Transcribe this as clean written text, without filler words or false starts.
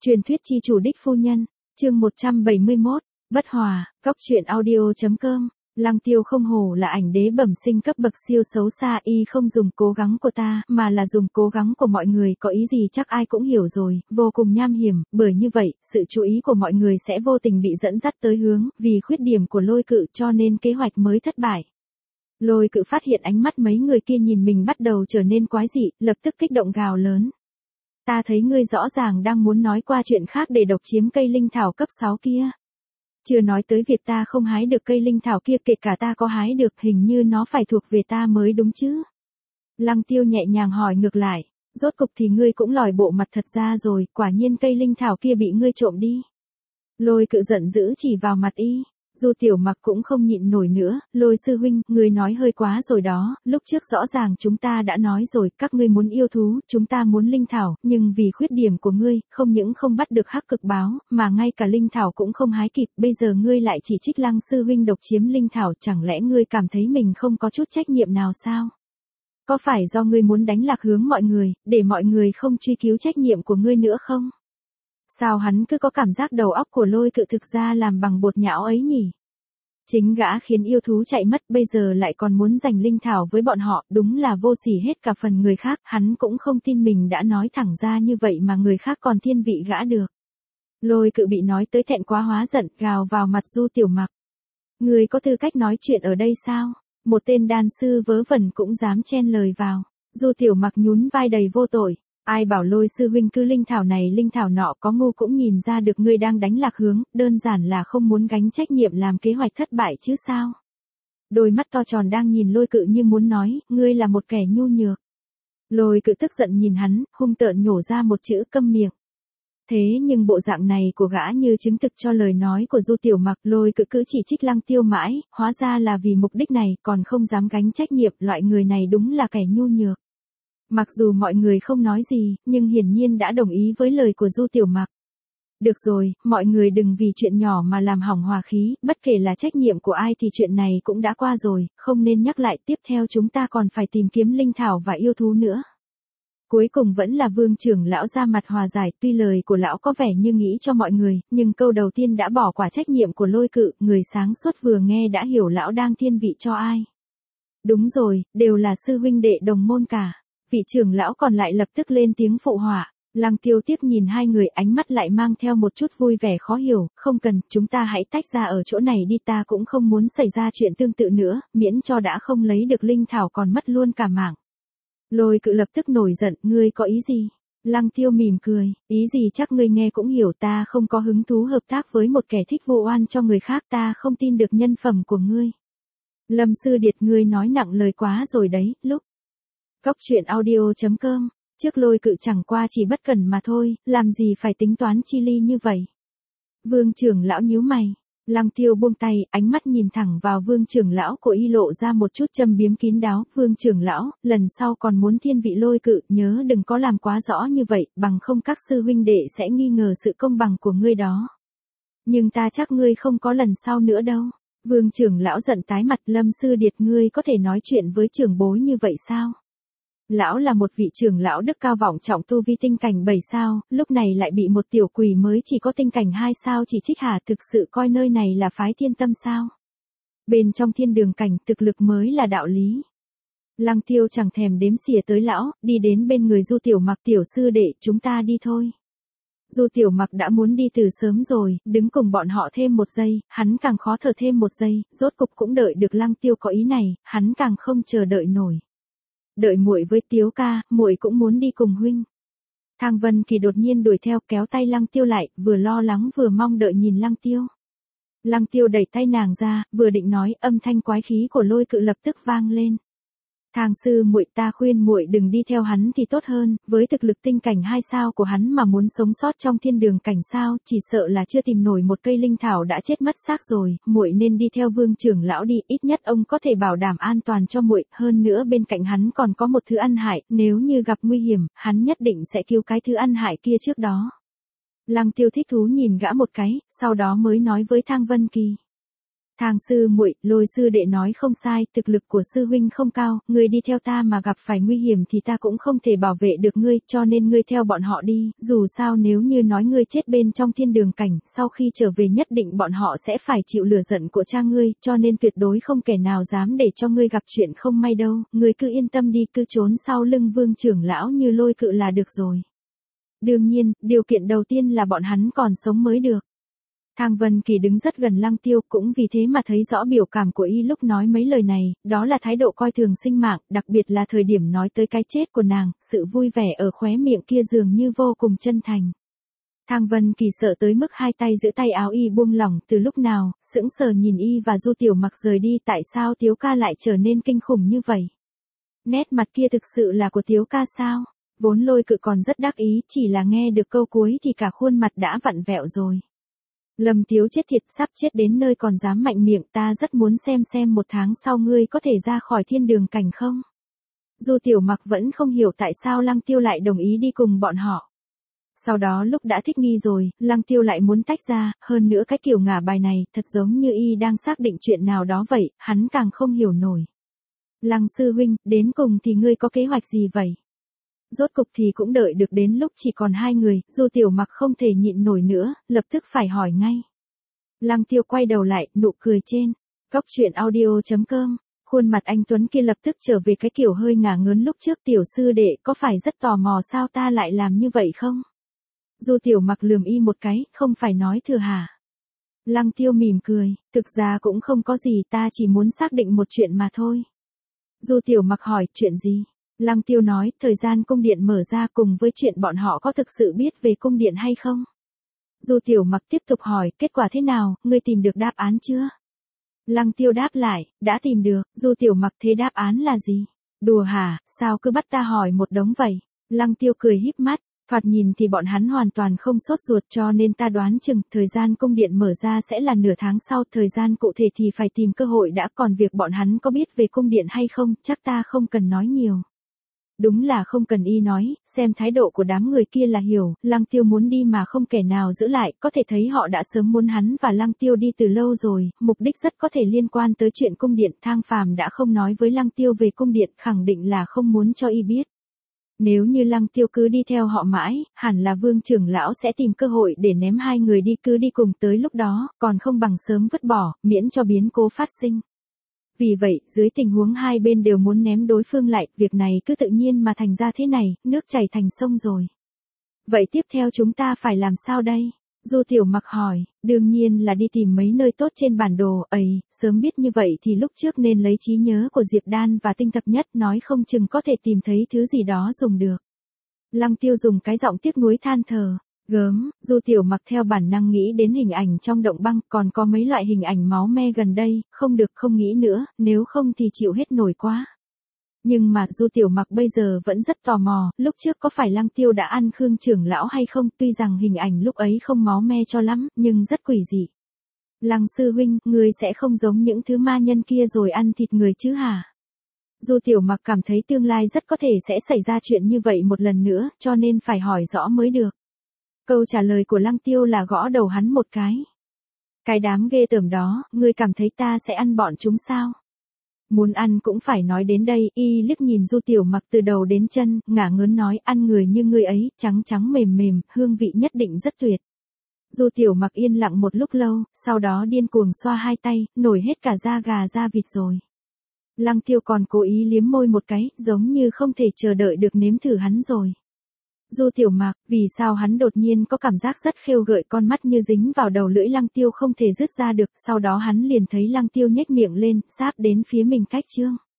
Truyền thuyết chi chủ đích phu nhân, chương 171, bất hòa, góc truyện audio.com. Lăng Tiêu không hổ là ảnh đế bẩm sinh cấp bậc siêu xấu xa, y không dùng cố gắng của ta, mà là dùng cố gắng của mọi người, có ý gì chắc ai cũng hiểu rồi, vô cùng nham hiểm, bởi như vậy, sự chú ý của mọi người sẽ vô tình bị dẫn dắt tới hướng, vì khuyết điểm của Lôi Cự cho nên kế hoạch mới thất bại. Lôi Cự phát hiện ánh mắt mấy người kia nhìn mình bắt đầu trở nên quái dị, lập tức kích động gào lớn. Ta thấy ngươi rõ ràng đang muốn nói qua chuyện khác để độc chiếm cây linh thảo cấp 6 kia. Chưa nói tới việc ta không hái được cây linh thảo kia, kể cả ta có hái được hình như nó phải thuộc về ta mới đúng chứ. Lăng Tiêu nhẹ nhàng hỏi ngược lại, rốt cục thì ngươi cũng lòi bộ mặt thật ra rồi, quả nhiên cây linh thảo kia bị ngươi trộm đi. Lôi Cự giận dữ chỉ vào mặt y. Du Tiểu Mặc cũng không nhịn nổi nữa, Lôi sư huynh, ngươi nói hơi quá rồi đó, lúc trước rõ ràng chúng ta đã nói rồi, các ngươi muốn yêu thú, chúng ta muốn linh thảo, nhưng vì khuyết điểm của ngươi, không những không bắt được hắc cực báo, mà ngay cả linh thảo cũng không hái kịp, bây giờ ngươi lại chỉ trích Lăng sư huynh độc chiếm linh thảo, chẳng lẽ ngươi cảm thấy mình không có chút trách nhiệm nào sao? Có phải do ngươi muốn đánh lạc hướng mọi người, để mọi người không truy cứu trách nhiệm của ngươi nữa không? Sao hắn cứ có cảm giác đầu óc của Lôi Cự thực ra làm bằng bột nhão ấy nhỉ? Chính gã khiến yêu thú chạy mất, bây giờ lại còn muốn giành linh thảo với bọn họ, đúng là vô sỉ hết cả phần người khác, hắn cũng không tin mình đã nói thẳng ra như vậy mà người khác còn thiên vị gã được. Lôi Cự bị nói tới thẹn quá hóa giận, gào vào mặt Du Tiểu Mặc. Ngươi có tư cách nói chuyện ở đây sao? Một tên đan sư vớ vẩn cũng dám chen lời vào. Du Tiểu Mặc nhún vai đầy vô tội. Ai bảo Lôi sư huynh cứ linh thảo này linh thảo nọ, có ngu cũng nhìn ra được ngươi đang đánh lạc hướng, đơn giản là không muốn gánh trách nhiệm làm kế hoạch thất bại chứ sao. Đôi mắt to tròn đang nhìn Lôi Cự như muốn nói, ngươi là một kẻ nhu nhược. Lôi Cự tức giận nhìn hắn, hung tợn nhổ ra một chữ câm miệng. Thế nhưng bộ dạng này của gã như chứng thực cho lời nói của Du Tiểu Mặc. Lôi Cự cứ chỉ trích Lăng Tiêu mãi, hóa ra là vì mục đích này, còn không dám gánh trách nhiệm, loại người này đúng là kẻ nhu nhược. Mặc dù mọi người không nói gì, nhưng hiển nhiên đã đồng ý với lời của Du Tiểu Mặc. Được rồi, mọi người đừng vì chuyện nhỏ mà làm hỏng hòa khí, bất kể là trách nhiệm của ai thì chuyện này cũng đã qua rồi, không nên nhắc lại, tiếp theo chúng ta còn phải tìm kiếm linh thảo và yêu thú nữa. Cuối cùng vẫn là Vương trưởng lão ra mặt hòa giải, tuy lời của lão có vẻ như nghĩ cho mọi người, nhưng câu đầu tiên đã bỏ quả trách nhiệm của Lôi Cự, người sáng suốt vừa nghe đã hiểu lão đang thiên vị cho ai. Đúng rồi, đều là sư huynh đệ đồng môn cả. Vị trưởng lão còn lại lập tức lên tiếng phụ họa. Lăng Tiêu tiếc nhìn hai người, ánh mắt lại mang theo một chút vui vẻ khó hiểu, không cần, chúng ta hãy tách ra ở chỗ này đi, ta cũng không muốn xảy ra chuyện tương tự nữa, miễn cho đã không lấy được linh thảo còn mất luôn cả mạng. Lôi Cự lập tức nổi giận, ngươi có ý gì? Lăng Tiêu mỉm cười, ý gì chắc ngươi nghe cũng hiểu, ta không có hứng thú hợp tác với một kẻ thích vu oan cho người khác, ta không tin được nhân phẩm của ngươi. Lâm Sư Điệt, ngươi nói nặng lời quá rồi đấy, lúc. Góc truyện audio.com, trước Lôi Cự chẳng qua chỉ bất cẩn mà thôi, làm gì phải tính toán chi ly như vậy. Vương trưởng lão nhíu mày. Lăng Tiêu buông tay, ánh mắt nhìn thẳng vào Vương trưởng lão của y lộ ra một chút châm biếm kín đáo. Vương trưởng lão, lần sau còn muốn thiên vị Lôi Cự, nhớ đừng có làm quá rõ như vậy, bằng không các sư huynh đệ sẽ nghi ngờ sự công bằng của ngươi đó. Nhưng ta chắc ngươi không có lần sau nữa đâu. Vương trưởng lão giận tái mặt. Lâm Sư Điệt, ngươi có thể nói chuyện với trưởng bối như vậy sao? Lão là một vị trưởng lão đức cao vọng trọng, tu vi tinh cảnh 7 sao, lúc này lại bị một tiểu quỷ mới chỉ có tinh cảnh 2 sao chỉ trích hả, thực sự coi nơi này là phái Thiên Tâm sao? Bên trong thiên đường cảnh, thực lực mới là đạo lý. Lăng Tiêu chẳng thèm đếm xỉa tới lão, đi đến bên người Du Tiểu Mặc, tiểu sư đệ, chúng ta đi thôi. Du Tiểu Mặc đã muốn đi từ sớm rồi, đứng cùng bọn họ thêm một giây, hắn càng khó thở thêm một giây, rốt cục cũng đợi được Lăng Tiêu có ý này, hắn càng không chờ đợi nổi. Đợi muội với Tiếu ca, muội cũng muốn đi cùng huynh. Thang Vân Kỳ đột nhiên đuổi theo, kéo tay Lăng Tiêu lại, vừa lo lắng vừa mong đợi nhìn Lăng Tiêu. Lăng Tiêu đẩy tay nàng ra, vừa định nói, âm thanh quái khí của Lôi Cự lập tức vang lên. Thang sư muội, ta khuyên muội đừng đi theo hắn thì tốt hơn, với thực lực tinh cảnh 2 sao của hắn mà muốn sống sót trong thiên đường cảnh sao, chỉ sợ là chưa tìm nổi một cây linh thảo đã chết mất xác rồi, muội nên đi theo Vương trưởng lão đi, ít nhất ông có thể bảo đảm an toàn cho muội, hơn nữa bên cạnh hắn còn có một thứ ăn hại, nếu như gặp nguy hiểm, hắn nhất định sẽ cứu cái thứ ăn hại kia trước đó. Lăng Tiêu thích thú nhìn gã một cái, sau đó mới nói với Thang Vân Kỳ. Thang sư muội, Lôi sư đệ nói không sai, thực lực của sư huynh không cao, ngươi đi theo ta mà gặp phải nguy hiểm thì ta cũng không thể bảo vệ được ngươi, cho nên ngươi theo bọn họ đi, dù sao nếu như nói ngươi chết bên trong thiên đường cảnh, sau khi trở về nhất định bọn họ sẽ phải chịu lửa giận của cha ngươi, cho nên tuyệt đối không kẻ nào dám để cho ngươi gặp chuyện không may đâu, ngươi cứ yên tâm đi, cứ trốn sau lưng Vương trưởng lão như Lôi Cự là được rồi. Đương nhiên, điều kiện đầu tiên là bọn hắn còn sống mới được. Thang Vân Kỳ đứng rất gần Lăng Tiêu, cũng vì thế mà thấy rõ biểu cảm của y lúc nói mấy lời này, đó là thái độ coi thường sinh mạng, đặc biệt là thời điểm nói tới cái chết của nàng, sự vui vẻ ở khóe miệng kia dường như vô cùng chân thành. Thang Vân Kỳ sợ tới mức hai tay giữ tay áo y buông lỏng, từ lúc nào, sững sờ nhìn y và Du Tiểu Mặc rời đi, tại sao Tiếu ca lại trở nên kinh khủng như vậy? Nét mặt kia thực sự là của Tiếu ca sao? Vốn Lôi Cự còn rất đắc ý, chỉ là nghe được câu cuối thì cả khuôn mặt đã vặn vẹo rồi. Lâm Tiếu chết thiệt, sắp chết đến nơi còn dám mạnh miệng, ta rất muốn xem 1 tháng sau ngươi có thể ra khỏi thiên đường cảnh không? Du Tiểu Mặc vẫn không hiểu tại sao Lăng Tiêu lại đồng ý đi cùng bọn họ. Sau đó lúc đã thích nghi rồi, Lăng Tiêu lại muốn tách ra, hơn nữa cái kiểu ngả bài này, thật giống như y đang xác định chuyện nào đó vậy, hắn càng không hiểu nổi. Lăng sư huynh, đến cùng thì ngươi có kế hoạch gì vậy? Rốt cục thì cũng đợi được đến lúc chỉ còn 2 người, Du Tiểu Mặc không thể nhịn nổi nữa, lập tức phải hỏi ngay. Lăng Tiêu quay đầu lại, nụ cười trên. Góc truyện audio.com, khuôn mặt anh Tuấn kia lập tức trở về cái kiểu hơi ngả ngớn lúc trước. Tiểu sư đệ, có phải rất tò mò sao ta lại làm như vậy không? Du Tiểu Mặc lườm y một cái, không phải nói thừa hả? Lăng Tiêu mỉm cười, thực ra cũng không có gì, ta chỉ muốn xác định một chuyện mà thôi. Du Tiểu Mặc hỏi, chuyện gì? Lăng Tiêu nói, thời gian cung điện mở ra cùng với chuyện bọn họ có thực sự biết về cung điện hay không? Du Tiểu Mặc tiếp tục hỏi, kết quả thế nào, ngươi tìm được đáp án chưa? Lăng Tiêu đáp lại, đã tìm được. Du Tiểu Mặc, thế đáp án là gì? Đùa hả, sao cứ bắt ta hỏi một đống vậy? Lăng Tiêu cười híp mắt, thoạt nhìn thì bọn hắn hoàn toàn không sốt ruột, cho nên ta đoán chừng thời gian cung điện mở ra sẽ là nửa tháng sau, thời gian cụ thể thì phải tìm cơ hội đã, còn việc bọn hắn có biết về cung điện hay không, chắc ta không cần nói nhiều. Đúng là không cần y nói, xem thái độ của đám người kia là hiểu, Lăng Tiêu muốn đi mà không kẻ nào giữ lại, có thể thấy họ đã sớm muốn hắn và Lăng Tiêu đi từ lâu rồi, mục đích rất có thể liên quan tới chuyện cung điện. Thang Phàm đã không nói với Lăng Tiêu về cung điện, khẳng định là không muốn cho y biết. Nếu như Lăng Tiêu cứ đi theo họ mãi, hẳn là Vương trưởng lão sẽ tìm cơ hội để ném 2 người đi, cứ đi cùng tới lúc đó, còn không bằng sớm vứt bỏ, miễn cho biến cố phát sinh. Vì vậy, dưới tình huống hai bên đều muốn ném đối phương lại, việc này cứ tự nhiên mà thành ra thế này, nước chảy thành sông rồi. Vậy tiếp theo chúng ta phải làm sao đây? Du Tiểu Mặc hỏi, đương nhiên là đi tìm mấy nơi tốt trên bản đồ, sớm biết như vậy thì lúc trước nên lấy trí nhớ của Diệp Đan và Tinh Thập Nhất, nói không chừng có thể tìm thấy thứ gì đó dùng được. Lăng Tiêu dùng cái giọng tiếc nuối than thở. Gớm, Du Tiểu Mặc theo bản năng nghĩ đến hình ảnh trong động băng, còn có mấy loại hình ảnh máu me gần đây, không được, không nghĩ nữa, nếu không thì chịu hết nổi quá. Nhưng mà Du Tiểu Mặc bây giờ vẫn rất tò mò, lúc trước có phải Lăng Tiêu đã ăn Khương trưởng lão hay không, tuy rằng hình ảnh lúc ấy không máu me cho lắm, nhưng rất quỷ dị. Lăng sư huynh, ngươi sẽ không giống những thứ ma nhân kia rồi ăn thịt người chứ hả? Du Tiểu Mặc cảm thấy tương lai rất có thể sẽ xảy ra chuyện như vậy một lần nữa, cho nên phải hỏi rõ mới được. Câu trả lời của Lăng Tiêu là gõ đầu hắn một cái. Cái đám ghê tởm đó, ngươi cảm thấy ta sẽ ăn bọn chúng sao? Muốn ăn cũng phải nói đến đây, y liếc nhìn Du Tiểu Mặc từ đầu đến chân, ngả ngớn nói, ăn người như ngươi ấy, trắng trắng mềm mềm, hương vị nhất định rất tuyệt. Du Tiểu Mặc yên lặng một lúc lâu, sau đó điên cuồng xoa hai tay, nổi hết cả da gà da vịt rồi. Lăng Tiêu còn cố ý liếm môi một cái, giống như không thể chờ đợi được nếm thử hắn rồi. Du Tiểu Mặc, vì sao hắn đột nhiên có cảm giác rất khêu gợi, con mắt như dính vào đầu lưỡi Lăng Tiêu không thể dứt ra được, sau đó hắn liền thấy Lăng Tiêu nhếch miệng lên, sáp đến phía mình cách chương.